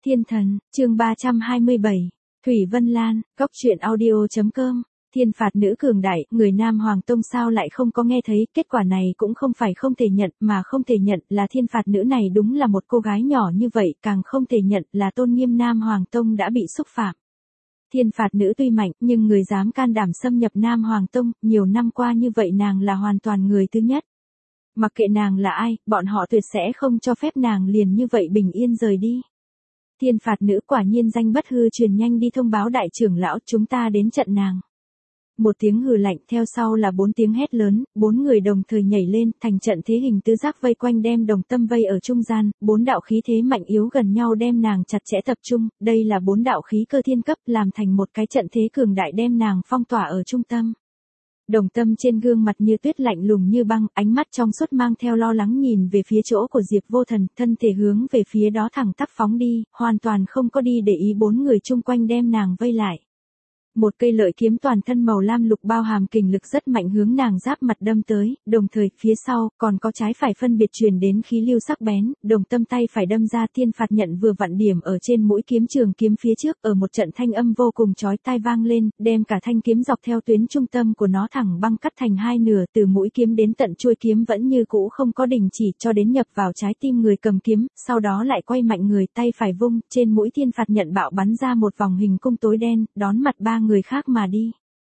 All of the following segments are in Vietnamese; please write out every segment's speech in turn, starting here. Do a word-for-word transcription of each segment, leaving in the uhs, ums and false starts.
Thiên thần, chương ba trăm hai mươi bảy. Thủy Vân Lan, góc truyện audio chấm com. Thiên phạt nữ cường đại, người Nam Hoàng Tông sao lại không có nghe thấy, kết quả này cũng không phải không thể nhận, mà không thể nhận là thiên phạt nữ này đúng là một cô gái nhỏ như vậy, càng không thể nhận là tôn nghiêm Nam Hoàng Tông đã bị xúc phạm. Thiên phạt nữ tuy mạnh, nhưng người dám can đảm xâm nhập Nam Hoàng Tông, nhiều năm qua như vậy nàng là hoàn toàn người thứ nhất. Mặc kệ nàng là ai, bọn họ tuyệt sẽ không cho phép nàng liền như vậy bình yên rời đi. Thiên phạt nữ quả nhiên danh bất hư truyền, nhanh đi thông báo đại trưởng lão, chúng ta đến trận nàng. Một tiếng hừ lạnh, theo sau là bốn tiếng hét lớn, bốn người đồng thời nhảy lên, thành trận thế hình tứ giác vây quanh đem Đồng Tâm vây ở trung gian, bốn đạo khí thế mạnh yếu gần nhau đem nàng chặt chẽ tập trung, đây là bốn đạo khí cơ thiên cấp, làm thành một cái trận thế cường đại đem nàng phong tỏa ở trung tâm. Đồng Tâm trên gương mặt như tuyết lạnh lùng như băng, ánh mắt trong suốt mang theo lo lắng nhìn về phía chỗ của Diệp Vô Thần, thân thể hướng về phía đó thẳng tắp phóng đi, hoàn toàn không có đi để ý bốn người chung quanh đem nàng vây lại. Một cây lợi kiếm toàn thân màu lam lục bao hàm kình lực rất mạnh hướng nàng giáp mặt đâm tới, đồng thời phía sau còn có trái phải phân biệt truyền đến khí lưu sắc bén, Đồng Tâm tay phải đâm ra, thiên phạt nhận vừa vặn điểm ở trên mũi kiếm trường kiếm phía trước, ở một trận thanh âm vô cùng chói tai vang lên, đem cả thanh kiếm dọc theo tuyến trung tâm của nó thẳng băng cắt thành hai nửa, từ mũi kiếm đến tận chuôi kiếm vẫn như cũ không có đình chỉ cho đến nhập vào trái tim người cầm kiếm, sau đó lại quay mạnh người, tay phải vung, trên mũi thiên phạt nhận bạo bắn ra một vòng hình cung tối đen, đón mặt ba người khác mà đi.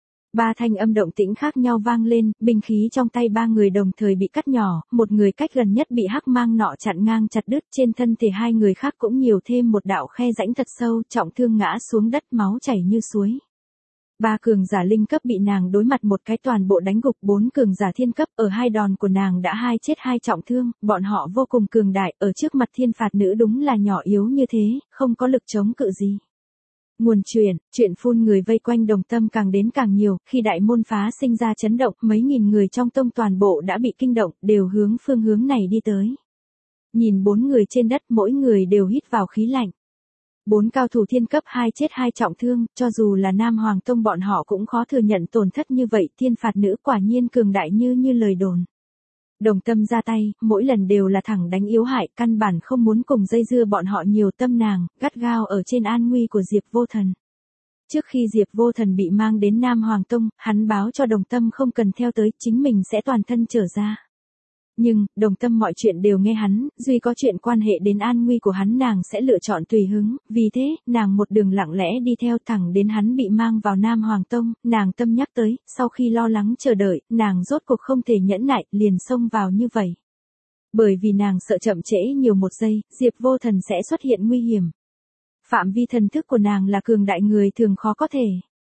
Ba thanh âm động tĩnh khác nhau vang lên, binh khí trong tay ba người đồng thời bị cắt nhỏ, một người cách gần nhất bị hắc mang nọ chặn ngang chặt đứt, trên thân thể hai người khác cũng nhiều thêm một đạo khe rãnh thật sâu, trọng thương ngã xuống đất, máu chảy như suối. Ba cường giả linh cấp bị nàng đối mặt một cái toàn bộ đánh gục, bốn cường giả thiên cấp ở hai đòn của nàng đã hai chết hai trọng thương, bọn họ vô cùng cường đại, ở trước mặt thiên phạt nữ đúng là nhỏ yếu như thế, không có lực chống cự gì. Nguồn truyền, chuyện phun người vây quanh Đồng Tâm càng đến càng nhiều, khi đại môn phá sinh ra chấn động, mấy nghìn người trong tông toàn bộ đã bị kinh động, đều hướng phương hướng này đi tới. Nhìn bốn người trên đất, mỗi người đều hít vào khí lạnh. Bốn cao thủ thiên cấp, hai chết hai trọng thương, cho dù là Nam Hoàng Tông bọn họ cũng khó thừa nhận tổn thất như vậy, thiên phạt nữ quả nhiên cường đại như như lời đồn. Đồng Tâm ra tay, mỗi lần đều là thẳng đánh yếu hại, căn bản không muốn cùng dây dưa bọn họ nhiều, tâm nàng, gắt gao ở trên an nguy của Diệp Vô Thần. Trước khi Diệp Vô Thần bị mang đến Nam Hoàng Tông, hắn báo cho Đồng Tâm không cần theo tới, chính mình sẽ toàn thân trở ra. Nhưng, Đồng Tâm mọi chuyện đều nghe hắn, duy có chuyện quan hệ đến an nguy của hắn nàng sẽ lựa chọn tùy hứng, vì thế, nàng một đường lặng lẽ đi theo thẳng đến hắn bị mang vào Nam Hoàng Tông, nàng tâm nhắc tới, sau khi lo lắng chờ đợi, nàng rốt cuộc không thể nhẫn nại, liền xông vào như vậy. Bởi vì nàng sợ chậm trễ nhiều một giây, Diệp Vô Thần sẽ xuất hiện nguy hiểm. Phạm vi thần thức của nàng là cường đại người thường khó có thể.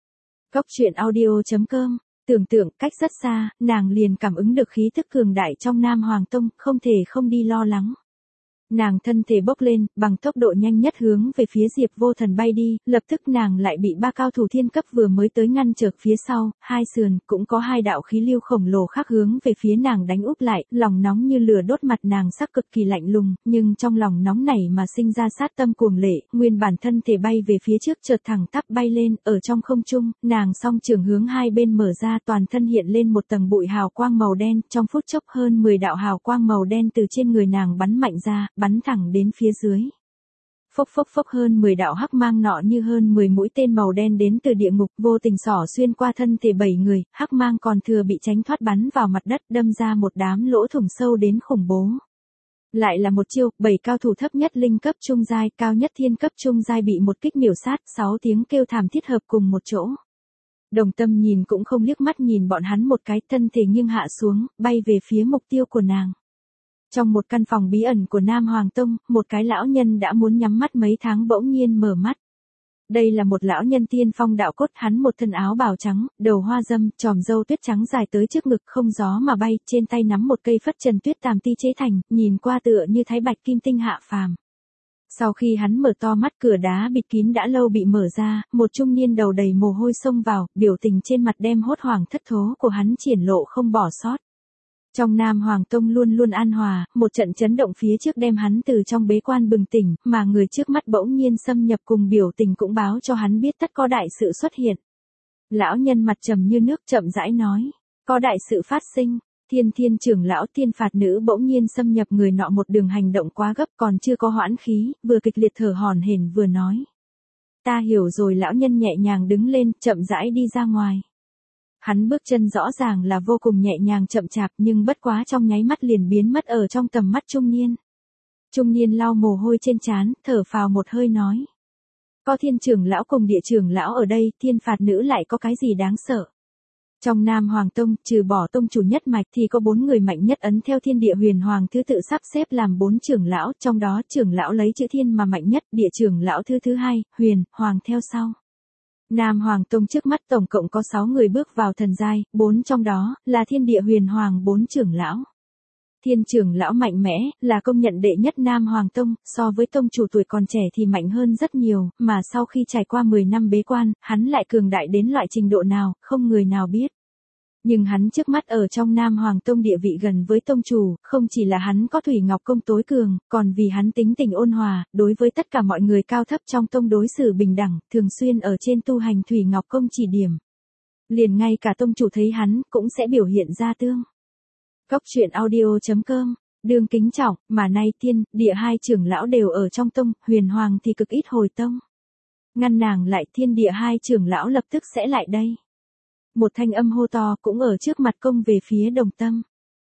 Góc truyện audio chấm com. Tưởng tượng, cách rất xa, nàng liền cảm ứng được khí thức cường đại trong Nam Hoàng Tông, không thể không đi lo lắng. Nàng thân thể bốc lên, bằng tốc độ nhanh nhất hướng về phía Diệp Vô Thần bay đi, lập tức nàng lại bị ba cao thủ thiên cấp vừa mới tới ngăn trở phía sau, hai sườn, cũng có hai đạo khí lưu khổng lồ khác hướng về phía nàng đánh úp lại, lòng nóng như lửa đốt, mặt nàng sắc cực kỳ lạnh lùng, nhưng trong lòng nóng này mà sinh ra sát tâm cuồng lệ, nguyên bản thân thể bay về phía trước chợt thẳng tắp bay lên, ở trong không trung, nàng song trường hướng hai bên mở ra, toàn thân hiện lên một tầng bụi hào quang màu đen, trong phút chốc hơn mười đạo hào quang màu đen từ trên người nàng bắn mạnh ra, bắn thẳng đến phía dưới. Phốc phốc phốc, hơn mười đạo hắc mang nọ như hơn mười mũi tên màu đen đến từ địa ngục, vô tình xỏ xuyên qua thân thể bảy người, hắc mang còn thừa bị tránh thoát bắn vào mặt đất, đâm ra một đám lỗ thủng sâu đến khủng bố. Lại là một chiêu, bảy cao thủ thấp nhất linh cấp trung giai, cao nhất thiên cấp trung giai bị một kích miểu sát, sáu tiếng kêu thảm thiết hợp cùng một chỗ. Đồng Tâm nhìn cũng không liếc mắt nhìn bọn hắn một cái, thân thể nghiêng hạ xuống, bay về phía mục tiêu của nàng. Trong một căn phòng bí ẩn của Nam Hoàng Tông, một cái lão nhân đã muốn nhắm mắt mấy tháng bỗng nhiên mở mắt. Đây là một lão nhân tiên phong đạo cốt, hắn một thân áo bào trắng, đầu hoa dâm, tròm râu tuyết trắng dài tới trước ngực, không gió mà bay, trên tay nắm một cây phất trần tuyết tàm ti chế thành, nhìn qua tựa như thái bạch kim tinh hạ phàm. Sau khi hắn mở to mắt, cửa đá bịt kín đã lâu bị mở ra, một trung niên đầu đầy mồ hôi xông vào, biểu tình trên mặt đem hốt hoảng thất thố của hắn triển lộ không bỏ sót. Trong Nam Hoàng Tông luôn luôn an hòa, một trận chấn động phía trước đem hắn từ trong bế quan bừng tỉnh, mà người trước mắt bỗng nhiên xâm nhập cùng biểu tình cũng báo cho hắn biết tất có đại sự xuất hiện. Lão nhân mặt trầm như nước chậm rãi nói, có đại sự phát sinh, Thiên Thiên trưởng lão Thiên phạt nữ bỗng nhiên xâm nhập người nọ một đường hành động quá gấp còn chưa có hoãn khí, vừa kịch liệt thở hổn hển vừa nói. Ta hiểu rồi, lão nhân nhẹ nhàng đứng lên, chậm rãi đi ra ngoài. Hắn bước chân rõ ràng là vô cùng nhẹ nhàng chậm chạp nhưng bất quá trong nháy mắt liền biến mất ở trong tầm mắt trung niên. Trung niên lau mồ hôi trên trán, thở phào một hơi nói. Có Thiên trưởng lão cùng Địa trưởng lão ở đây, Thiên phạt nữ lại có cái gì đáng sợ. Trong Nam Hoàng Tông, trừ bỏ tông chủ nhất mạch thì có bốn người mạnh nhất ấn theo Thiên Địa Huyền Hoàng thứ tự sắp xếp làm bốn trưởng lão, trong đó trưởng lão lấy chữ Thiên mà mạnh nhất, Địa trưởng lão thứ thứ hai, Huyền, Hoàng theo sau. Nam Hoàng Tông trước mắt tổng cộng có sáu người bước vào thần giai, bốn trong đó là Thiên Địa Huyền Hoàng bốn trưởng lão. Thiên trưởng lão mạnh mẽ, là công nhận đệ nhất Nam Hoàng Tông, so với tông chủ tuổi còn trẻ thì mạnh hơn rất nhiều, mà sau khi trải qua mười năm bế quan, hắn lại cường đại đến loại trình độ nào, không người nào biết. Nhưng hắn trước mắt ở trong Nam Hoàng Tông địa vị gần với tông chủ, không chỉ là hắn có Thủy Ngọc Công tối cường, còn vì hắn tính tình ôn hòa, đối với tất cả mọi người cao thấp trong tông đối xử bình đẳng, thường xuyên ở trên tu hành Thủy Ngọc Công chỉ điểm. Liền ngay cả tông chủ thấy hắn, cũng sẽ biểu hiện ra tương. Góc truyện audio chấm com, Đường kính trọng, mà nay Thiên, Địa hai trưởng lão đều ở trong tông, Huyền Hoàng thì cực ít hồi tông. Ngăn nàng lại, Thiên Địa hai trưởng lão lập tức sẽ lại đây. Một thanh âm hô to cũng ở trước mặt công về phía Đồng Tâm.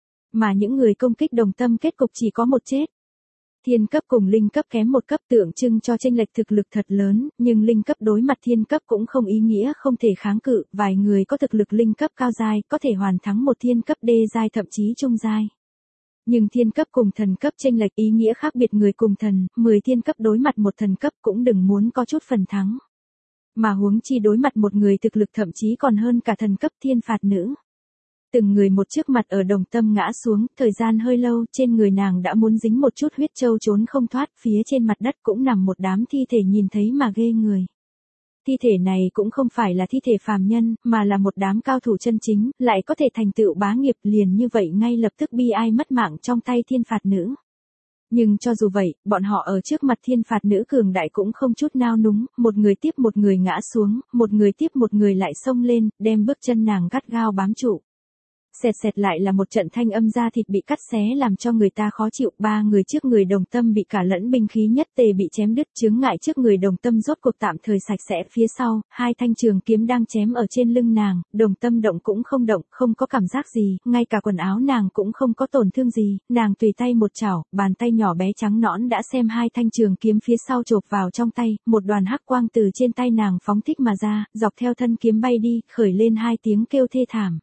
Mà những người công kích Đồng Tâm kết cục chỉ có một chết. Thiên cấp cùng linh cấp kém một cấp tượng trưng cho chênh lệch thực lực thật lớn, nhưng linh cấp đối mặt thiên cấp cũng không ý nghĩa không thể kháng cự, vài người có thực lực linh cấp cao giai có thể hoàn thắng một thiên cấp đê giai thậm chí trung giai. Nhưng thiên cấp cùng thần cấp chênh lệch ý nghĩa khác biệt, người cùng thần, mười thiên cấp đối mặt một thần cấp cũng đừng muốn có chút phần thắng. Mà huống chi đối mặt một người thực lực thậm chí còn hơn cả thần cấp Thiên phạt nữ. Từng người một trước mặt ở Đồng Tâm ngã xuống, thời gian hơi lâu, trên người nàng đã muốn dính một chút huyết châu trốn không thoát, phía trên mặt đất cũng nằm một đám thi thể nhìn thấy mà ghê người. Thi thể này cũng không phải là thi thể phàm nhân, mà là một đám cao thủ chân chính, lại có thể thành tựu bá nghiệp, liền như vậy ngay lập tức bi ai mất mạng trong tay Thiên phạt nữ. Nhưng cho dù vậy, bọn họ ở trước mặt Thiên phạt nữ cường đại cũng không chút nao núng, một người tiếp một người ngã xuống, một người tiếp một người lại xông lên, đem bước chân nàng gắt gao bám trụ. Xẹt xẹt lại là một trận thanh âm da thịt bị cắt xé làm cho người ta khó chịu, ba người trước người Đồng Tâm bị cả lẫn binh khí nhất tề bị chém đứt, chướng ngại trước người Đồng Tâm rốt cuộc tạm thời sạch sẽ, phía sau, hai thanh trường kiếm đang chém ở trên lưng nàng, Đồng Tâm động cũng không động, không có cảm giác gì, ngay cả quần áo nàng cũng không có tổn thương gì, nàng tùy tay một chảo, bàn tay nhỏ bé trắng nõn đã xem hai thanh trường kiếm phía sau chộp vào trong tay, một đoàn hắc quang từ trên tay nàng phóng thích mà ra, dọc theo thân kiếm bay đi, khởi lên hai tiếng kêu thê thảm.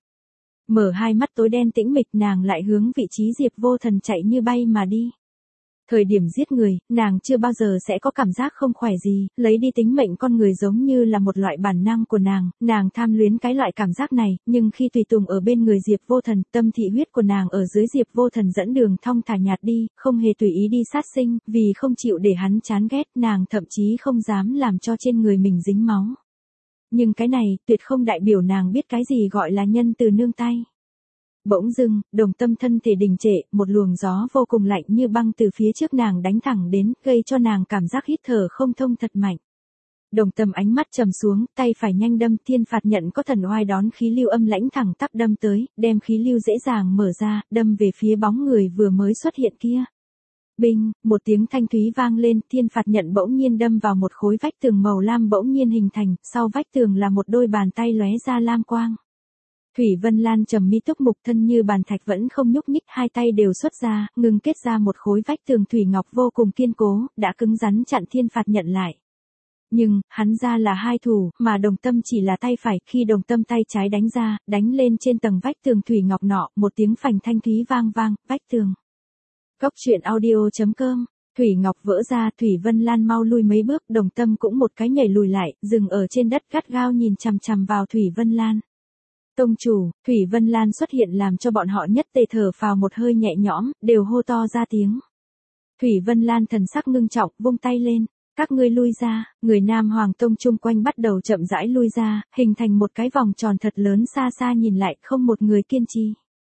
Mở hai mắt tối đen tĩnh mịch, nàng lại hướng vị trí Diệp Vô Thần chạy như bay mà đi. Thời điểm giết người, nàng chưa bao giờ sẽ có cảm giác không khỏe gì, lấy đi tính mệnh con người giống như là một loại bản năng của nàng, nàng tham luyến cái loại cảm giác này, nhưng khi tùy tùng ở bên người Diệp Vô Thần, tâm thị huyết của nàng ở dưới Diệp Vô Thần dẫn đường thong thả nhạt đi, không hề tùy ý đi sát sinh, vì không chịu để hắn chán ghét, nàng thậm chí không dám làm cho trên người mình dính máu. Nhưng cái này, tuyệt không đại biểu nàng biết cái gì gọi là nhân từ nương tay. Bỗng dưng, Đồng Tâm thân thể đình trệ, một luồng gió vô cùng lạnh như băng từ phía trước nàng đánh thẳng đến, gây cho nàng cảm giác hít thở không thông thật mạnh. Đồng Tâm ánh mắt trầm xuống, tay phải nhanh đâm, Thiên phạt nhận có thần oai đón khí lưu âm lãnh thẳng tắp đâm tới, đem khí lưu dễ dàng mở ra, đâm về phía bóng người vừa mới xuất hiện kia. Binh, một tiếng thanh thúy vang lên, Thiên phạt nhận bỗng nhiên đâm vào một khối vách tường màu lam bỗng nhiên hình thành, sau vách tường là một đôi bàn tay lóe ra lam quang. Thủy Vân Lan trầm mi túc mục, thân như bàn thạch vẫn không nhúc nhích, hai tay đều xuất ra, ngừng kết ra một khối vách tường thủy ngọc vô cùng kiên cố, đã cứng rắn chặn Thiên phạt nhận lại. Nhưng, hắn ra là hai thủ, mà Đồng Tâm chỉ là tay phải, khi Đồng Tâm tay trái đánh ra, đánh lên trên tầng vách tường thủy ngọc nọ, một tiếng phành thanh thúy vang vang, vách tường. Góc truyện audio chấm com, Thủy Ngọc vỡ ra, Thủy Vân Lan mau lui mấy bước, Đồng Tâm cũng một cái nhảy lùi lại, dừng ở trên đất gắt gao nhìn chằm chằm vào Thủy Vân Lan. Tông chủ, Thủy Vân Lan xuất hiện làm cho bọn họ nhất tề thở phào một hơi nhẹ nhõm, đều hô to ra tiếng. Thủy Vân Lan thần sắc ngưng trọng, vung tay lên, các ngươi lui ra, người Nam Hoàng Tông chung quanh bắt đầu chậm rãi lui ra, hình thành một cái vòng tròn thật lớn, xa xa nhìn lại không một người kiên trì.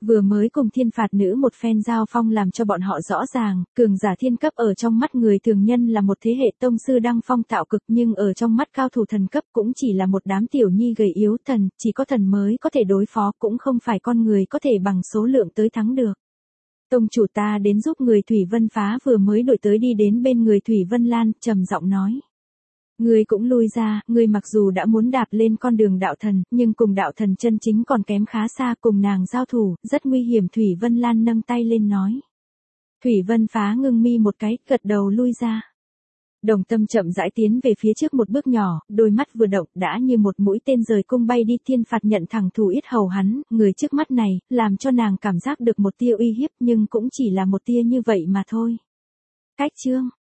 Vừa mới cùng thiên phạt nữ một phen giao phong làm cho bọn họ rõ ràng, cường giả thiên cấp ở trong mắt người thường nhân là một thế hệ tông sư đăng phong tạo cực, nhưng ở trong mắt cao thủ thần cấp cũng chỉ là một đám tiểu nhi gầy yếu, thần, chỉ có thần mới có thể đối phó, cũng không phải con người có thể bằng số lượng tới thắng được. Tông chủ, ta đến giúp người. Thủy Vân Phá vừa mới đổi tới đi đến bên người Thủy Vân Lan, trầm giọng nói. Ngươi cũng lui ra, ngươi mặc dù đã muốn đạp lên con đường đạo thần, nhưng cùng đạo thần chân chính còn kém khá xa, cùng nàng giao thủ, rất nguy hiểm. Thủy Vân Lan nâng tay lên nói. Thủy Vân Phá ngưng mi một cái, gật đầu lui ra. Đồng Tâm chậm rãi tiến về phía trước một bước nhỏ, đôi mắt vừa động đã như một mũi tên rời cung bay đi. Thiên phạt nhận thẳng thủ yết hầu hắn, người trước mắt này, làm cho nàng cảm giác được một tia uy hiếp, nhưng cũng chỉ là một tia như vậy mà thôi. Cách chương